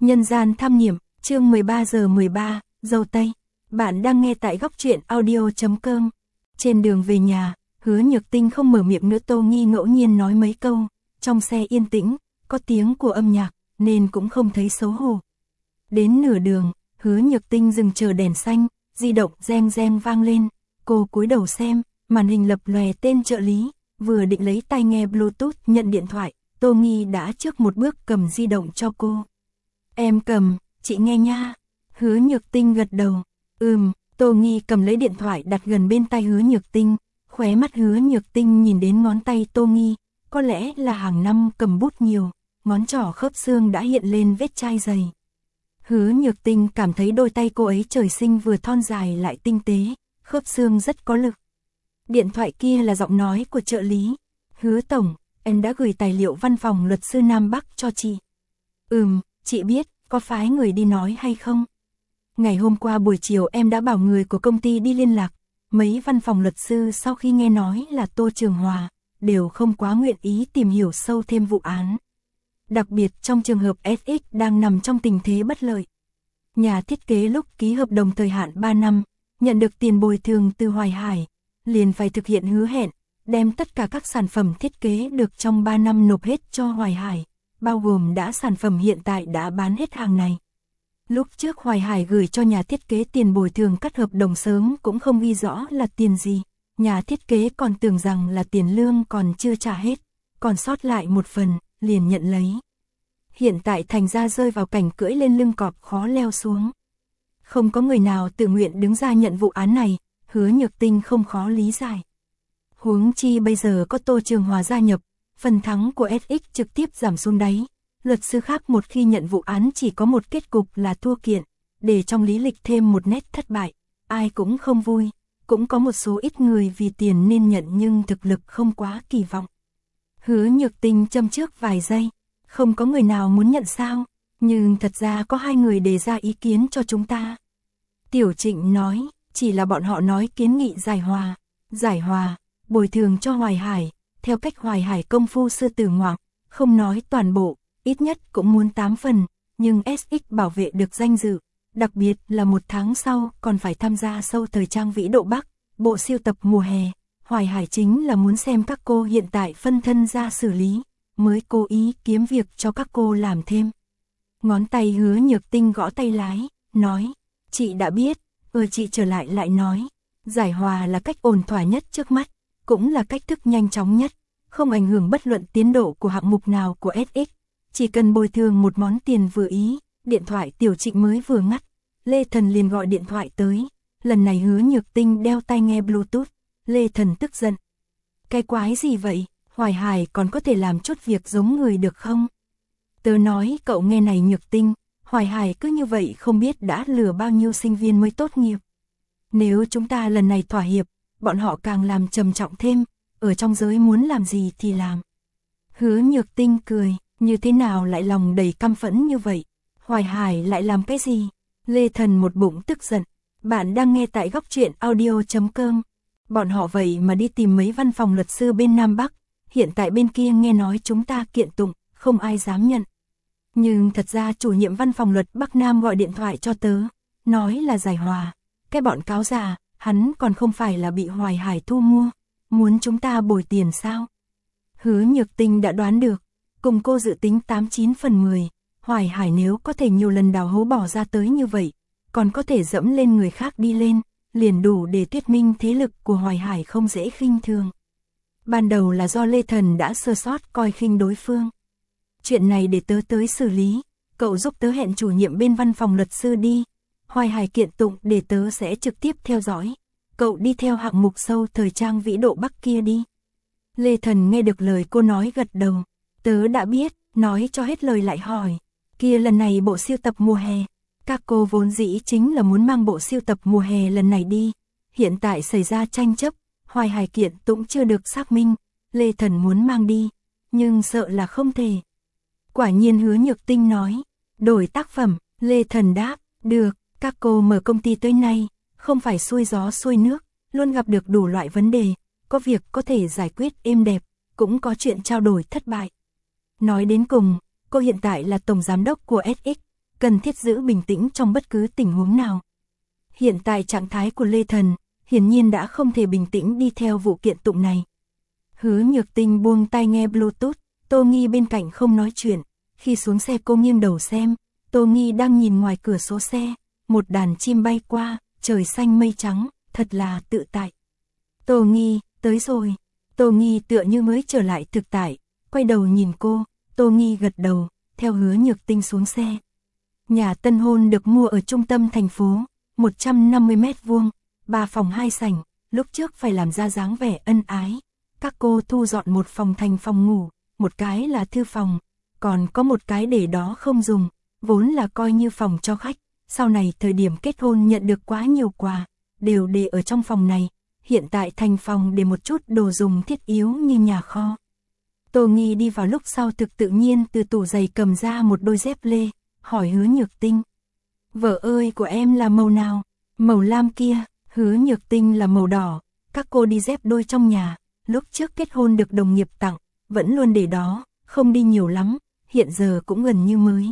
Nhân gian tham nghiệm, chương 13 giờ 13, dâu tây. Bạn đang nghe tại góc truyện audio.com. Trên đường về nhà, Hứa Nhược Tinh không mở miệng nữa. Tô Nghi ngẫu nhiên nói mấy câu, trong xe yên tĩnh, có tiếng của âm nhạc, nên cũng không thấy xấu hổ. Đến nửa đường, Hứa Nhược Tinh dừng chờ đèn xanh, di động reng reng vang lên, cô cúi đầu xem, màn hình lập lòe tên trợ lý, vừa định lấy tai nghe Bluetooth nhận điện thoại, Tô Nghi đã trước một bước cầm di động cho cô. Em cầm, chị nghe nha. Hứa Nhược Tinh gật đầu. Tô Nghi cầm lấy điện thoại đặt gần bên tai Hứa Nhược Tinh, khóe mắt Hứa Nhược Tinh nhìn đến ngón tay Tô Nghi, có lẽ là hàng năm cầm bút nhiều, ngón trỏ khớp xương đã hiện lên vết chai dày. Hứa Nhược Tinh cảm thấy đôi tay cô ấy trời sinh vừa thon dài lại tinh tế, khớp xương rất có lực. Điện thoại kia là giọng nói của trợ lý. Hứa tổng, em đã gửi tài liệu văn phòng luật sư Nam Bắc cho chị. Chị biết, có phái người đi nói hay không? Ngày hôm qua buổi chiều em đã bảo người của công ty đi liên lạc. Mấy văn phòng luật sư sau khi nghe nói là Tô Trường Hòa, đều không quá nguyện ý tìm hiểu sâu thêm vụ án. Đặc biệt trong trường hợp SX đang nằm trong tình thế bất lợi. Nhà thiết kế lúc ký hợp đồng thời hạn 3 năm, nhận được tiền bồi thường từ Hoài Hải, liền phải thực hiện hứa hẹn, đem tất cả các sản phẩm thiết kế được trong 3 năm nộp hết cho Hoài Hải, bao gồm đã sản phẩm hiện tại đã bán hết hàng này. Lúc trước Hoài Hải gửi cho nhà thiết kế tiền bồi thường cắt hợp đồng sớm cũng không ghi rõ là tiền gì, nhà thiết kế còn tưởng rằng là tiền lương còn chưa trả hết, còn sót lại một phần, liền nhận lấy. Hiện tại thành ra rơi vào cảnh cưỡi lên lưng cọp khó leo xuống. Không có người nào tự nguyện đứng ra nhận vụ án này, Hứa Nhược Tinh không khó lý giải. Huống chi bây giờ có Tô Trường Hòa gia nhập, phần thắng của SX trực tiếp giảm xuống đáy. Luật sư khác một khi nhận vụ án chỉ có một kết cục là thua kiện, để trong lý lịch thêm một nét thất bại, ai cũng không vui. Cũng có một số ít người vì tiền nên nhận nhưng thực lực không quá kỳ vọng. Hứa Nhược Tinh châm trước vài giây, không có người nào muốn nhận sao, nhưng thật ra có 2 người đề ra ý kiến cho chúng ta. Tiểu Trịnh nói, chỉ là bọn họ nói kiến nghị giải hòa, bồi thường cho Hoài Hải, theo cách Hoài Hải công phu sư tử ngoạm, không nói toàn bộ, ít nhất cũng muốn 8 phần, nhưng SX bảo vệ được danh dự, đặc biệt là 1 tháng sau còn phải tham gia show thời trang Vĩ Độ Bắc, bộ siêu tập mùa hè. Hoài Hải chính là muốn xem các cô hiện tại phân thân ra xử lý, mới cố ý kiếm việc cho các cô làm thêm. Ngón tay Hứa Nhược Tinh gõ tay lái, nói, chị đã biết, chị trở lại nói, giải hòa là cách ổn thỏa nhất trước mắt, cũng là cách thức nhanh chóng nhất, không ảnh hưởng bất luận tiến độ của hạng mục nào của SX, chỉ cần bồi thường một món tiền vừa ý. Điện thoại Tiểu Trịnh mới vừa ngắt, Lê Thần liền gọi điện thoại tới, lần này Hứa Nhược Tinh đeo tai nghe Bluetooth, Lê Thần tức giận. Cái quái gì vậy, Hoài Hải còn có thể làm chút việc giống người được không? Tớ nói cậu nghe này Nhược Tinh, Hoài Hải cứ như vậy không biết đã lừa bao nhiêu sinh viên mới tốt nghiệp. Nếu chúng ta lần này thỏa hiệp, bọn họ càng làm trầm trọng thêm, ở trong giới muốn làm gì thì làm. Hứa Nhược Tinh cười, như thế nào lại lòng đầy căm phẫn như vậy? Hoài Hải lại làm cái gì? Lê Thần một bụng tức giận. Bạn đang nghe tại góc truyện audio.com. Bọn họ vậy mà đi tìm mấy văn phòng luật sư bên Nam Bắc, hiện tại bên kia nghe nói chúng ta kiện tụng, không ai dám nhận. Nhưng thật ra chủ nhiệm văn phòng luật Bắc Nam gọi điện thoại cho tớ, nói là giải hòa, cái bọn cáo già, hắn còn không phải là bị Hoài Hải thu mua, muốn chúng ta bồi tiền sao? Hứa Nhược Tinh đã đoán được, cùng cô dự tính 89 phần 10, Hoài Hải nếu có thể nhiều lần đào hố bỏ ra tới như vậy, còn có thể dẫm lên người khác đi lên, liền đủ để thuyết minh thế lực của Hoài Hải không dễ khinh thường. Ban đầu là do Lê Thần đã sơ sót coi khinh đối phương. Chuyện này để tớ tới xử lý, cậu giúp tớ hẹn chủ nhiệm bên văn phòng luật sư đi. Hoài Hải kiện tụng để tớ sẽ trực tiếp theo dõi. Cậu đi theo hạng mục show thời trang Vĩ Độ Bắc kia đi. Lê Thần nghe được lời cô nói gật đầu. Tớ đã biết, nói cho hết lời lại hỏi. Kia lần này bộ siêu tập mùa hè. Các cô vốn dĩ chính là muốn mang bộ siêu tập mùa hè lần này đi. Hiện tại xảy ra tranh chấp, Hoài Hải kiện tụng chưa được xác minh. Lê Thần muốn mang đi, nhưng sợ là không thể. Quả nhiên Hứa Nhược Tinh nói, đổi tác phẩm. Lê Thần đáp, được, các cô mở công ty tới nay, không phải xuôi gió xuôi nước, luôn gặp được đủ loại vấn đề, có việc có thể giải quyết êm đẹp, cũng có chuyện trao đổi thất bại. Nói đến cùng, cô hiện tại là tổng giám đốc của SX, cần thiết giữ bình tĩnh trong bất cứ tình huống nào. Hiện tại trạng thái của Lê Thần, hiển nhiên đã không thể bình tĩnh đi theo vụ kiện tụng này. Hứa Nhược Tinh buông tai nghe Bluetooth, Tô Nghi bên cạnh không nói chuyện. Khi xuống xe cô nghiêng đầu xem, Tô Nghi đang nhìn ngoài cửa sổ xe, một đàn chim bay qua, trời xanh mây trắng, thật là tự tại. Tô Nghi, tới rồi. Tô Nghi tựa như mới trở lại thực tại, quay đầu nhìn cô, Tô Nghi gật đầu, theo Hứa Nhược Tinh xuống xe. Nhà tân hôn được mua ở trung tâm thành phố, 150 mét vuông, 3 phòng 2 sảnh, lúc trước phải làm ra dáng vẻ ân ái. Các cô thu dọn một phòng thành phòng ngủ, một cái là thư phòng, còn có một cái để đó không dùng, vốn là coi như phòng cho khách. Sau này thời điểm kết hôn nhận được quá nhiều quà, đều để ở trong phòng này, hiện tại thành phòng để một chút đồ dùng thiết yếu như nhà kho. Tô Nghi đi vào lúc sau thực tự nhiên từ tủ giày cầm ra một đôi dép lê, hỏi Hứa Nhược Tinh. Vợ ơi của em là màu nào? Màu lam kia. Hứa Nhược Tinh là màu đỏ, các cô đi dép đôi trong nhà, lúc trước kết hôn được đồng nghiệp tặng, vẫn luôn để đó, không đi nhiều lắm, hiện giờ cũng gần như mới.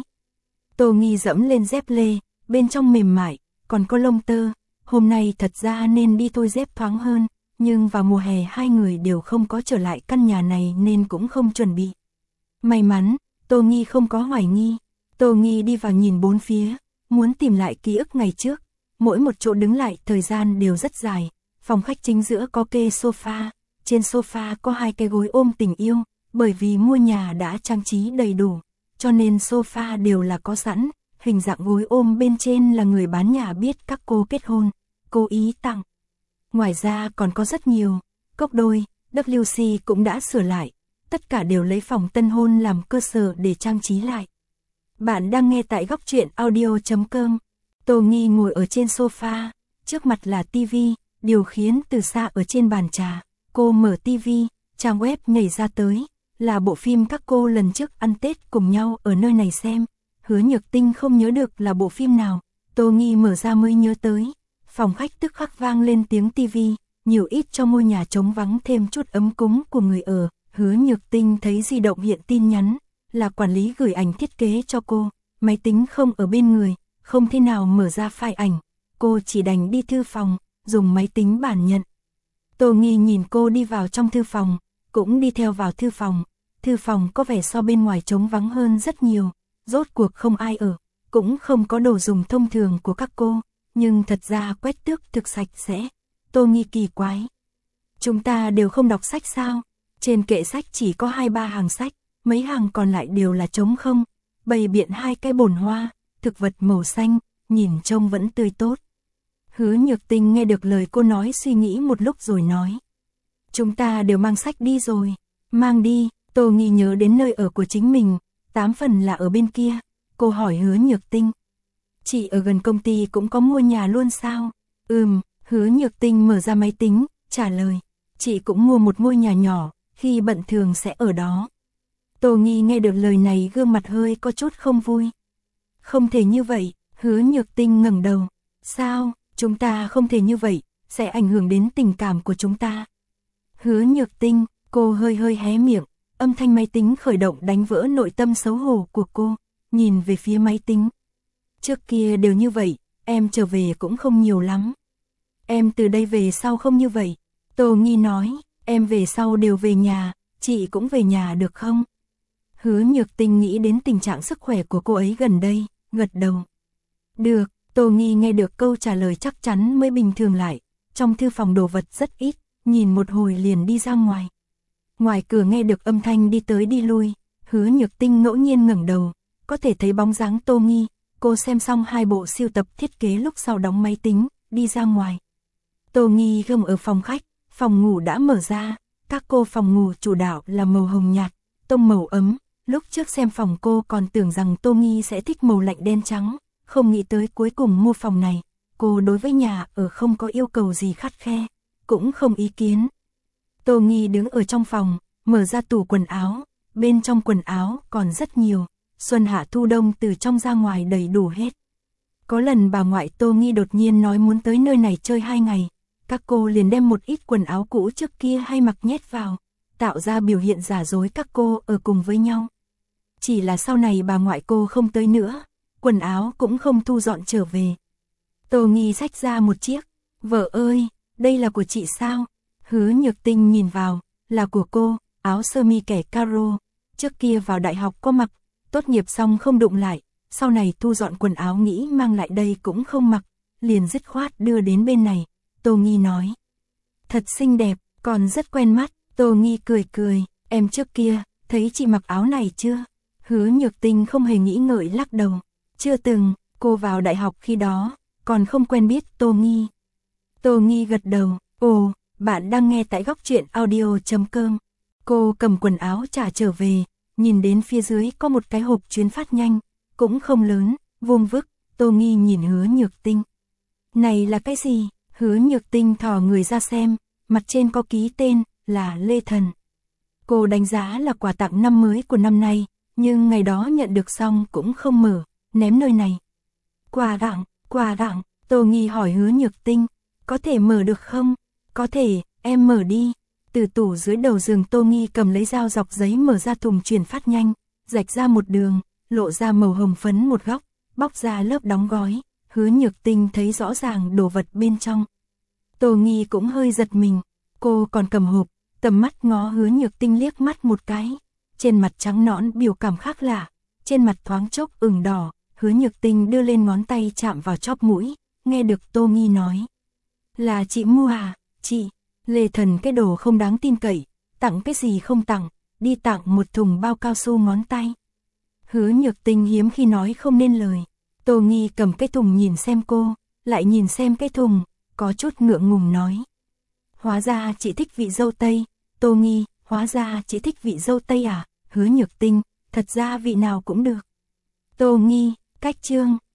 Tô Nghi dẫm lên dép lê, bên trong mềm mại, còn có lông tơ, hôm nay thật ra nên đi thôi dép thoáng hơn, nhưng vào mùa hè hai người đều không có trở lại căn nhà này nên cũng không chuẩn bị. May mắn, Tô Nghi không có hoài nghi, Tô Nghi đi vào nhìn bốn phía, muốn tìm lại ký ức ngày trước, mỗi một chỗ đứng lại thời gian đều rất dài, phòng khách chính giữa có kê sofa, trên sofa có 2 cái gối ôm tình yêu, bởi vì mua nhà đã trang trí đầy đủ, cho nên sofa đều là có sẵn, hình dạng gối ôm bên trên là người bán nhà biết các cô kết hôn, cố ý tặng. Ngoài ra còn có rất nhiều, cốc đôi, WC cũng đã sửa lại, tất cả đều lấy phòng tân hôn làm cơ sở để trang trí lại. Bạn đang nghe tại góc truyện audio.com. Tô Nghi ngồi ở trên sofa, trước mặt là tivi, điều khiển từ xa ở trên bàn trà. Cô mở tivi, trang web nhảy ra tới, là bộ phim các cô lần trước ăn Tết cùng nhau ở nơi này xem. Hứa Nhược Tinh không nhớ được là bộ phim nào, Tô Nghi mở ra mới nhớ tới. Phòng khách tức khắc vang lên tiếng tivi, nhiều ít cho ngôi nhà trống vắng thêm chút ấm cúng của người ở. Hứa Nhược Tinh thấy di động hiện tin nhắn, là quản lý gửi ảnh thiết kế cho cô, máy tính không ở bên người, không thể nào mở ra file ảnh, cô chỉ đành đi thư phòng, dùng máy tính bản nhận. Tô Nghi nhìn cô đi vào trong thư phòng, cũng đi theo vào thư phòng có vẻ so bên ngoài trống vắng hơn rất nhiều, rốt cuộc không ai ở, cũng không có đồ dùng thông thường của các cô, nhưng thật ra quét tước thực sạch sẽ. Tô Nghi kỳ quái. Chúng ta đều không đọc sách sao? Trên kệ sách chỉ có 2-3 hàng sách, mấy hàng còn lại đều là trống không, bày biện 2 cái bồn hoa, thực vật màu xanh, nhìn trông vẫn tươi tốt. Hứa Nhược Tinh nghe được lời cô nói suy nghĩ một lúc rồi nói. Chúng ta đều mang sách đi rồi, mang đi. Tô Nghi nhớ đến nơi ở của chính mình, 8 phần là ở bên kia, cô hỏi Hứa Nhược Tinh. Chị ở gần công ty cũng có mua nhà luôn sao? Hứa Nhược Tinh mở ra máy tính, trả lời. Chị cũng mua một ngôi nhà nhỏ, khi bận thường sẽ ở đó. Tô Nghi nghe được lời này gương mặt hơi có chút không vui. Không thể như vậy, Hứa Nhược Tinh ngẩng đầu. Sao, chúng ta không thể như vậy, sẽ ảnh hưởng đến tình cảm của chúng ta. Hứa Nhược Tinh, cô hơi hé miệng, âm thanh máy tính khởi động đánh vỡ nội tâm xấu hổ của cô, nhìn về phía máy tính. Trước kia đều như vậy, em trở về cũng không nhiều lắm. Em từ đây về sau không như vậy. Tô Nghi nói, em về sau đều về nhà, chị cũng về nhà được không? Hứa Nhược Tinh nghĩ đến tình trạng sức khỏe của cô ấy gần đây, gật đầu. Được, Tô Nghi nghe được câu trả lời chắc chắn mới bình thường lại. Trong thư phòng đồ vật rất ít, nhìn một hồi liền đi ra ngoài. Ngoài cửa nghe được âm thanh đi tới đi lui, Hứa Nhược Tinh ngẫu nhiên ngẩng đầu, có thể thấy bóng dáng Tô Nghi. Cô xem xong 2 bộ siêu tập thiết kế lúc sau đóng máy tính, đi ra ngoài. Tô Nghi gom ở phòng khách, phòng ngủ đã mở ra, các cô phòng ngủ chủ đạo là màu hồng nhạt, tông màu ấm. Lúc trước xem phòng cô còn tưởng rằng Tô Nghi sẽ thích màu lạnh đen trắng, không nghĩ tới cuối cùng mua phòng này. Cô đối với nhà ở không có yêu cầu gì khắt khe, cũng không ý kiến. Tô Nghi đứng ở trong phòng, mở ra tủ quần áo, bên trong quần áo còn rất nhiều, xuân hạ thu đông từ trong ra ngoài đầy đủ hết. Có lần bà ngoại Tô Nghi đột nhiên nói muốn tới nơi này chơi 2 ngày, các cô liền đem một ít quần áo cũ trước kia hay mặc nhét vào, tạo ra biểu hiện giả dối các cô ở cùng với nhau. Chỉ là sau này bà ngoại cô không tới nữa, quần áo cũng không thu dọn trở về. Tô Nghi xách ra một chiếc, vợ ơi, đây là của chị sao? Hứa Nhược Tinh nhìn vào, là của cô, áo sơ mi kẻ caro, trước kia vào đại học có mặc, tốt nghiệp xong không đụng lại, sau này thu dọn quần áo nghĩ mang lại đây cũng không mặc, liền dứt khoát đưa đến bên này. Tô Nghi nói, thật xinh đẹp, còn rất quen mắt. Tô Nghi cười cười, em trước kia, thấy chị mặc áo này chưa? Hứa Nhược Tinh không hề nghĩ ngợi lắc đầu, chưa từng, cô vào đại học khi đó, còn không quen biết Tô Nghi. Tô Nghi gật đầu, ồ, bạn đang nghe tại góc truyện audio.com. Cô cầm quần áo trả trở về, nhìn đến phía dưới có một cái hộp chuyến phát nhanh, cũng không lớn, vuông vức. Tô Nghi nhìn Hứa Nhược Tinh. Này là cái gì? Hứa Nhược Tinh thò người ra xem, mặt trên có ký tên, là Lê Thần. Cô đánh giá là quà tặng năm mới của năm nay, nhưng ngày đó nhận được xong cũng không mở, ném nơi này. Quà tặng, Tô Nghi hỏi Hứa Nhược Tinh, có thể mở được không? Có thể, em mở đi. Từ tủ dưới đầu giường Tô Nghi cầm lấy dao dọc giấy mở ra thùng chuyển phát nhanh, rạch ra một đường, lộ ra màu hồng phấn một góc, bóc ra lớp đóng gói. Hứa Nhược Tinh thấy rõ ràng đồ vật bên trong. Tô Nghi cũng hơi giật mình, cô còn cầm hộp, tầm mắt ngó Hứa Nhược Tinh liếc mắt một cái, trên mặt trắng nõn biểu cảm khác lạ, trên mặt thoáng chốc ửng đỏ. Hứa Nhược Tinh đưa lên ngón tay chạm vào chóp mũi, nghe được Tô Nghi nói, là chị mua à? Chị, Lê Thần cái đồ không đáng tin cậy, tặng cái gì không tặng, đi tặng một thùng bao cao su ngón tay. Hứa Nhược Tinh hiếm khi nói không nên lời. Tô Nghi cầm cái thùng nhìn xem cô, lại nhìn xem cái thùng, có chút ngượng ngùng nói, hóa ra chị thích vị dâu tây. Tô Nghi, hóa ra chị thích vị dâu tây à? Hứa Nhược Tinh, thật ra vị nào cũng được. Tô Nghi, cách chương.